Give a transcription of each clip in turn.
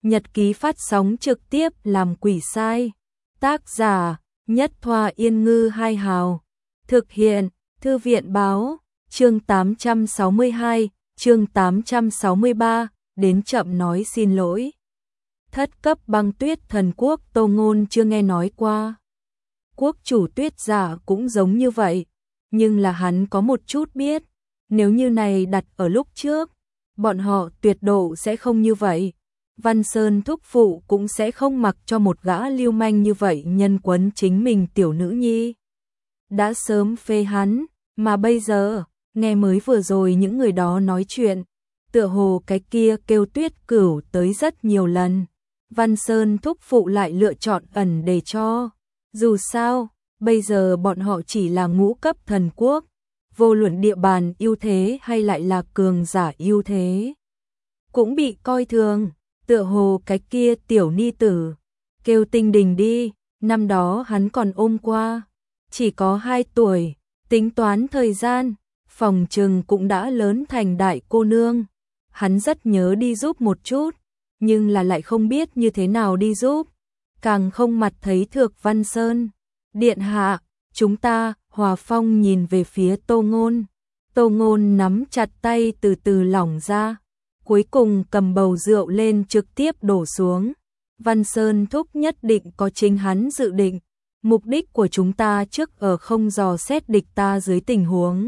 Nhật ký phát sóng trực tiếp làm quỷ sai. Tác giả Nhất Thoa Yên Ngư Hai Hào. Thực hiện Thư viện Báo. Chương 862, chương 863, đến chậm nói xin lỗi. Thất cấp băng tuyết thần quốc Tô Ngôn chưa nghe nói qua. Quốc chủ tuyết giả cũng giống như vậy, nhưng là hắn có một chút biết, nếu như này đặt ở lúc trước, bọn họ tuyệt độ sẽ không như vậy. Văn Sơn thúc phụ cũng sẽ không mặc cho một gã lưu manh như vậy nhân quấn chính mình tiểu nữ nhi. Đã sớm phê hắn, mà bây giờ, nghe mới vừa rồi những người đó nói chuyện, tựa hồ cái kia kêu Tuyết Cửu tới rất nhiều lần. Văn Sơn thúc phụ lại lựa chọn ẩn để cho. Dù sao, bây giờ bọn họ chỉ là ngũ cấp thần quốc, vô luận địa bàn ưu thế hay lại là cường giả ưu thế, cũng bị coi thường. Tựa hồ cái kia tiểu ni tử, kêu Tinh Đình đi, năm đó hắn còn ôm qua, chỉ có 2 tuổi, tính toán thời gian, phòng trừng cũng đã lớn thành đại cô nương. Hắn rất nhớ đi giúp một chút, nhưng là lại không biết như thế nào đi giúp, càng không mặt thấy Thược Văn Sơn. Điện hạ, chúng ta. Hòa Phong nhìn về phía Tô Ngôn. Tô Ngôn nắm chặt tay từ từ lỏng ra, cuối cùng cầm bầu rượu lên trực tiếp đổ xuống. Văn Sơn thúc nhất định có chính hắn dự định, mục đích của chúng ta trước ở không dò xét địch ta dưới tình huống,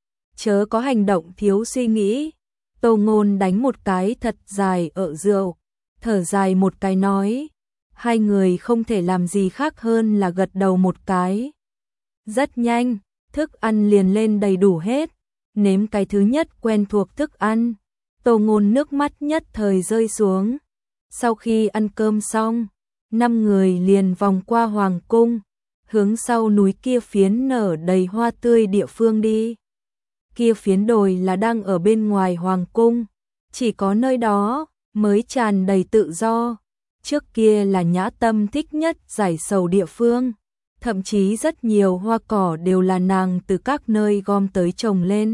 chớ có hành động thiếu suy nghĩ. Tô Ngôn đánh một cái thật dài ở rượu, thở dài một cái nói, hai người không thể làm gì khác hơn là gật đầu một cái. Rất nhanh, thức ăn liền lên đầy đủ hết, nếm cái thứ nhất quen thuộc thức ăn, Tô Ngôn nước mắt nhất thời rơi xuống. Sau khi ăn cơm xong, 5 người liền vòng qua hoàng cung, hướng sau núi kia phiến nở đầy hoa tươi địa phương đi. Kia phiến đồi là đang ở bên ngoài hoàng cung, chỉ có nơi đó mới tràn đầy tự do. Trước kia là Nhã Tâm thích nhất giải sầu địa phương, thậm chí rất nhiều hoa cỏ đều là nàng từ các nơi gom tới trồng lên.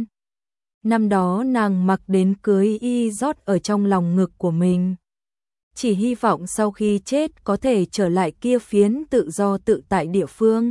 Năm đó nàng mặc đến cưới y rót ở trong lòng ngực của mình, chỉ hy vọng sau khi chết có thể trở lại kia phiến tự do tự tại địa phương.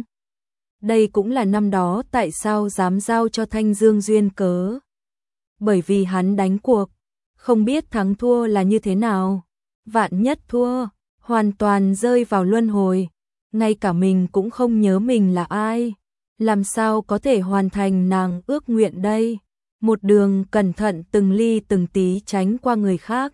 Đây cũng là năm đó tại sao dám giao cho Thanh Dương duyên cớ. Bởi vì hắn đánh cuộc, không biết thắng thua là như thế nào, vạn nhất thua, hoàn toàn rơi vào luân hồi, ngay cả mình cũng không nhớ mình là ai, làm sao có thể hoàn thành nàng ước nguyện đây. Một đường cẩn thận từng ly từng tí tránh qua người khác.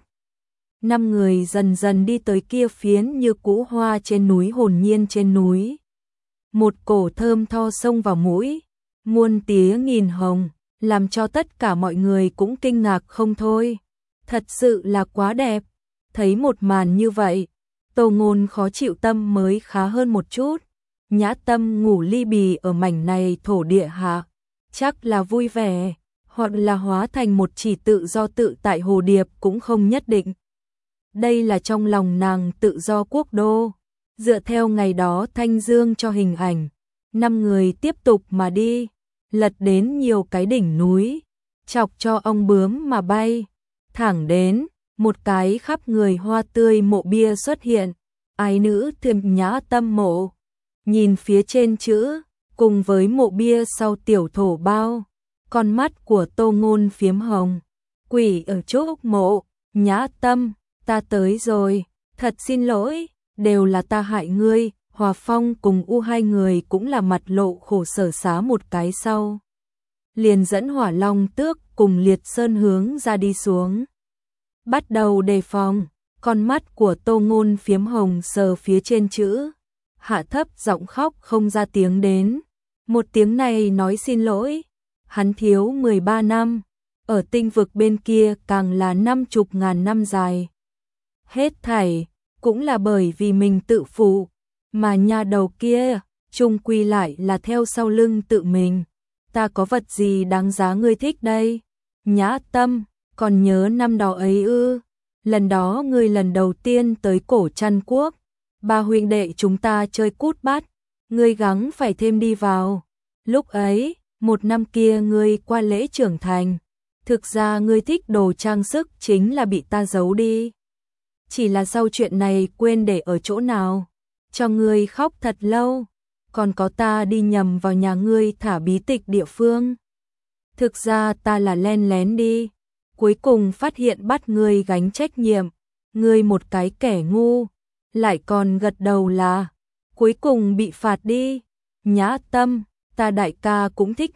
5 người dần dần đi tới kia phiến như cũ hoa trên núi hồn nhiên trên núi. Một cổ thơm tho xông vào mũi, muôn tía nghìn hồng, làm cho tất cả mọi người cũng kinh ngạc không thôi. Thật sự là quá đẹp. Thấy một màn như vậy, Tô Ngôn khó chịu tâm mới khá hơn một chút. Nhã Tâm ngủ ly bì ở mảnh này thổ địa hạ, chắc là vui vẻ, hoặc là hóa thành một chỉ tự do tự tại hồ điệp cũng không nhất định. Đây là trong lòng nàng tự do quốc đô. Dựa theo ngày đó Thanh Dương cho hình ảnh, 5 người tiếp tục mà đi, lật đến nhiều cái đỉnh núi, chọc cho ong bướm mà bay, thẳng đến một cái khắp người hoa tươi mộ bia xuất hiện, ái nữ Thiềm Nhã Tâm mộ. Nhìn phía trên chữ, cùng với mộ bia sau tiểu thổ bao, con mắt của Tô Ngôn phiếm hồng. Quỷ ở chỗ mộ, Nhã Tâm, ta tới rồi, thật xin lỗi, đều là ta hại ngươi. Hòa Phong cùng U hai người cũng là mặt lộ khổ sở xá một cái sau, liền dẫn Hỏa Long Tước cùng Liệt Sơn hướng ra đi xuống. Bắt đầu đề phòng, con mắt của Tô Ngôn phiếm hồng sờ phía trên chữ, hạ thấp giọng khóc không ra tiếng đến. Một tiếng này nói xin lỗi, hắn thiếu 13 năm, ở tinh vực bên kia càng là 50.000 năm dài. Hết thảy cũng là bởi vì mình tự phụ, mà nhà đầu kia chung quy lại là theo sau lưng tự mình. Ta có vật gì đáng giá ngươi thích đây? Nhã Tâm, còn nhớ năm đó ấy ư? Lần đó ngươi lần đầu tiên tới Cổ Trăn Quốc, 3 huynh đệ chúng ta chơi cút bát, ngươi gắng phải thêm đi vào. Lúc ấy, 1 năm kia ngươi qua lễ trưởng thành, thực ra ngươi thích đồ trang sức chính là bị ta giấu đi. chỉ là sau chuyện này quên để ở chỗ nào, cho ngươi khóc thật lâu, còn có ta đi nhầm vào nhà ngươi thả bí tịch địa phương. Thực ra ta là len lén đi, cuối cùng phát hiện bắt ngươi gánh trách nhiệm, ngươi một cái kẻ ngu, lại còn gật đầu là, cuối cùng bị phạt đi. Nhã Tâm, ta đại ca cũng thích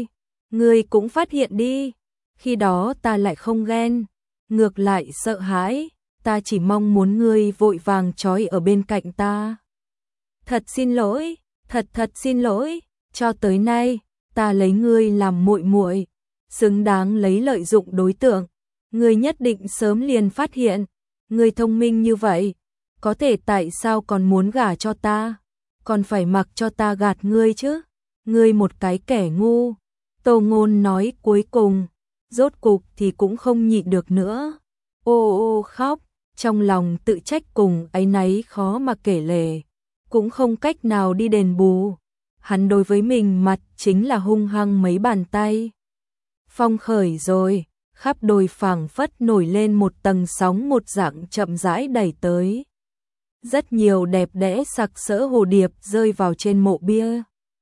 ngươi cũng phát hiện đi, khi đó ta lại không ghen, ngược lại sợ hãi, ta chỉ mong muốn ngươi vội vàng trói ở bên cạnh ta. Thật xin lỗi, thật xin lỗi, cho tới nay, ta lấy ngươi làm muội muội, xứng đáng lấy lợi dụng đối tượng, ngươi nhất định sớm liền phát hiện, ngươi thông minh như vậy, có thể tại sao còn muốn gả cho ta, còn phải mặc cho ta gạt ngươi chứ, ngươi một cái kẻ ngu. Tô Ngôn nói cuối cùng, rốt cục thì cũng không nhịn được nữa, ô khóc, trong lòng tự trách cùng áy náy khó mà kể lể, cũng không cách nào đi đền bù. Hắn đối với mình mặt chính là hung hăng mấy bàn tay. Phong khởi rồi, khắp đồi phảng phất nổi lên một tầng sóng một dạng chậm rãi đẩy tới. Rất nhiều đẹp đẽ sặc sỡ hồ điệp rơi vào trên mộ bia,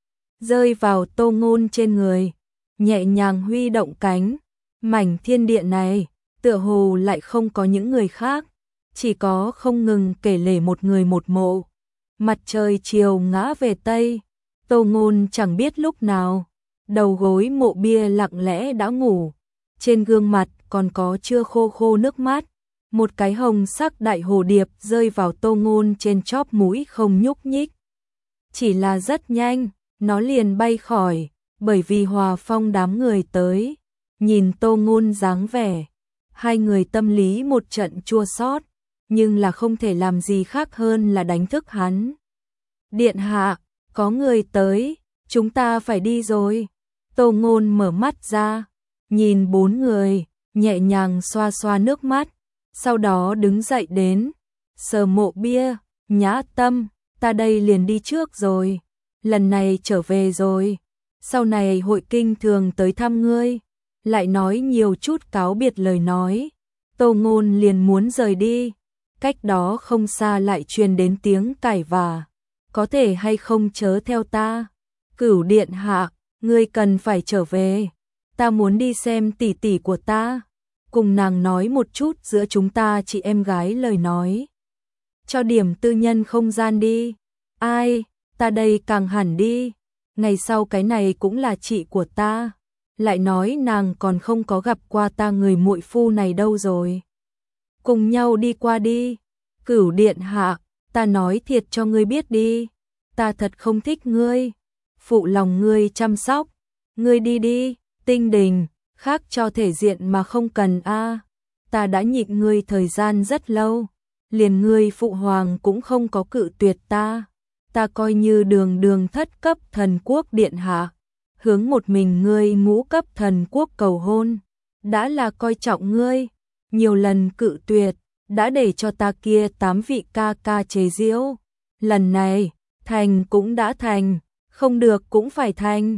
rơi vào Tô Ngôn trên người, nhẹ nhàng huy động cánh. Mảnh thiên địa này, tựa hồ lại không có những người khác, chỉ có không ngừng kể lể một người một mộ. Mặt trời chiều ngã về Tây, Tô Ngôn chẳng biết lúc nào, đầu gối mộ bia lặng lẽ đã ngủ, trên gương mặt còn có chưa khô nước mắt. Một cái hồng sắc đại hồ điệp rơi vào Tô Ngôn trên chóp mũi không nhúc nhích. Chỉ là rất nhanh, nó liền bay khỏi, bởi vì Hòa Phong đám người tới, nhìn Tô Ngôn dáng vẻ, hai người tâm lý một trận chua xót, nhưng là không thể làm gì khác hơn là đánh thức hắn. Điện hạ, có người tới, chúng ta phải đi rồi. Tô Ngôn mở mắt ra, nhìn bốn người, nhẹ nhàng xoa xoa nước mắt, sau đó đứng dậy đến, sờ mộ bia. Nhã Tâm, ta đây liền đi trước rồi, lần này trở về rồi, sau này hội kinh thường tới thăm ngươi. Lại nói nhiều chút cáo biệt lời nói, Tô Ngôn liền muốn rời đi, cách đó không xa lại truyền đến tiếng cãi vã, có thể hay không chớ theo ta. Cửu điện hạ, ngươi cần phải trở về, ta muốn đi xem tỷ tỷ của ta, cùng nàng nói một chút giữa chúng ta chị em gái lời nói, cho điểm tư nhân không gian đi. Ai, ta đây càng hẳn đi, ngày sau cái này cũng là chị của ta, lại nói nàng còn không có gặp qua ta người muội phu này đâu rồi. Cùng nhau đi qua đi. Cửu điện hạ, ta nói thiệt cho ngươi biết đi, ta thật không thích ngươi, phụ lòng ngươi chăm sóc, ngươi đi đi. Tinh Đình, khác cho thể diện mà không cần a, ta đã nhịn ngươi thời gian rất lâu, liền ngươi phụ hoàng cũng không có cự tuyệt ta, ta coi như đường thất cấp thần quốc điện hạ, hướng một mình ngươi ngũ cấp thần quốc cầu hôn, đã là coi trọng ngươi, nhiều lần cự tuyệt, đã để cho ta kia 8 vị ca ca chế giễu, lần này, thành cũng đã thành, không được cũng phải thành.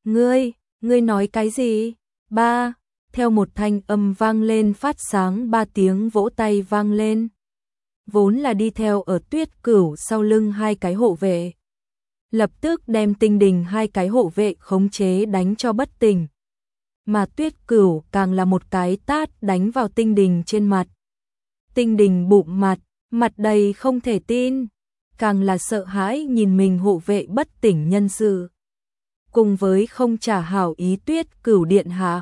Ngươi nói cái gì? Ba, theo một thanh âm vang lên phát sáng 3 tiếng vỗ tay vang lên. Vốn là đi theo ở Tuyết Cửu sau lưng hai cái hộ vệ, lập tức đem Tinh Đình hai cái hộ vệ khống chế đánh cho bất tỉnh. Mà Tuyết Cửu càng là một cái tát đánh vào Tinh Đình trên mặt. Tinh Đình bụm mặt đầy không thể tin, càng là sợ hãi nhìn mình hộ vệ bất tỉnh nhân sự. Cùng với không trả hảo ý Tuyết Cửu điện hạ,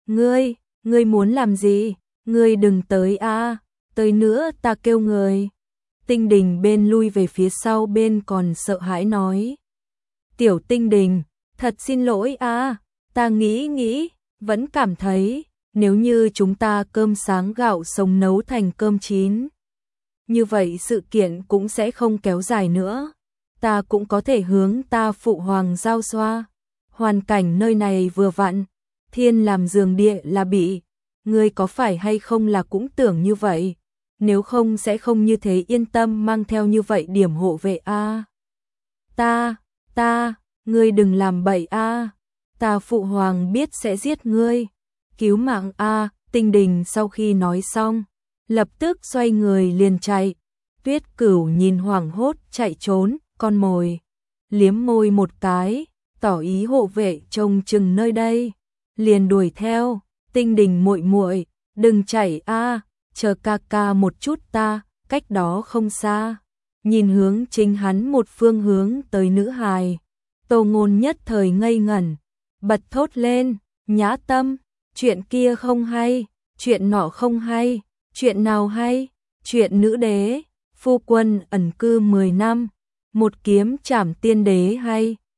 ngươi muốn làm gì? Ngươi đừng tới a, tới nữa ta kêu người. Tinh Đình bên lui về phía sau bên còn sợ hãi nói. Tiểu Tinh Đình, thật xin lỗi a, ta nghĩ, vẫn cảm thấy, nếu như chúng ta cơm sáng gạo sống nấu thành cơm chín, như vậy sự kiện cũng sẽ không kéo dài nữa, ta cũng có thể hướng ta phụ hoàng giao xoa. Hoàn cảnh nơi này vừa vặn, thiên làm giường địa là bị, ngươi có phải hay không là cũng tưởng như vậy, nếu không sẽ không như thế yên tâm mang theo như vậy điểm hộ vệ a. Ngươi đừng làm bậy a, ta phụ hoàng biết sẽ giết ngươi, cứu mạng a. Tinh Đình sau khi nói xong, lập tức xoay người liền chạy. Tuyết Cửu nhìn hoảng hốt chạy trốn, con mồi liếm môi một cái, tỏ ý hộ vệ trông chừng nơi đây, liền đuổi theo. Tinh Đình muội muội, đừng chạy a, chờ ca ca một chút ta, cách đó không xa. Nhìn hướng chính hắn một phương hướng tới nữ hài, Tô Ngôn nhất thời ngây ngẩn, bật thốt lên, Nhã Tâm, chuyện kia không hay, chuyện nọ không hay, chuyện nào hay, chuyện nữ đế, phu quân ẩn cư 10 năm, một kiếm trảm tiên đế hay,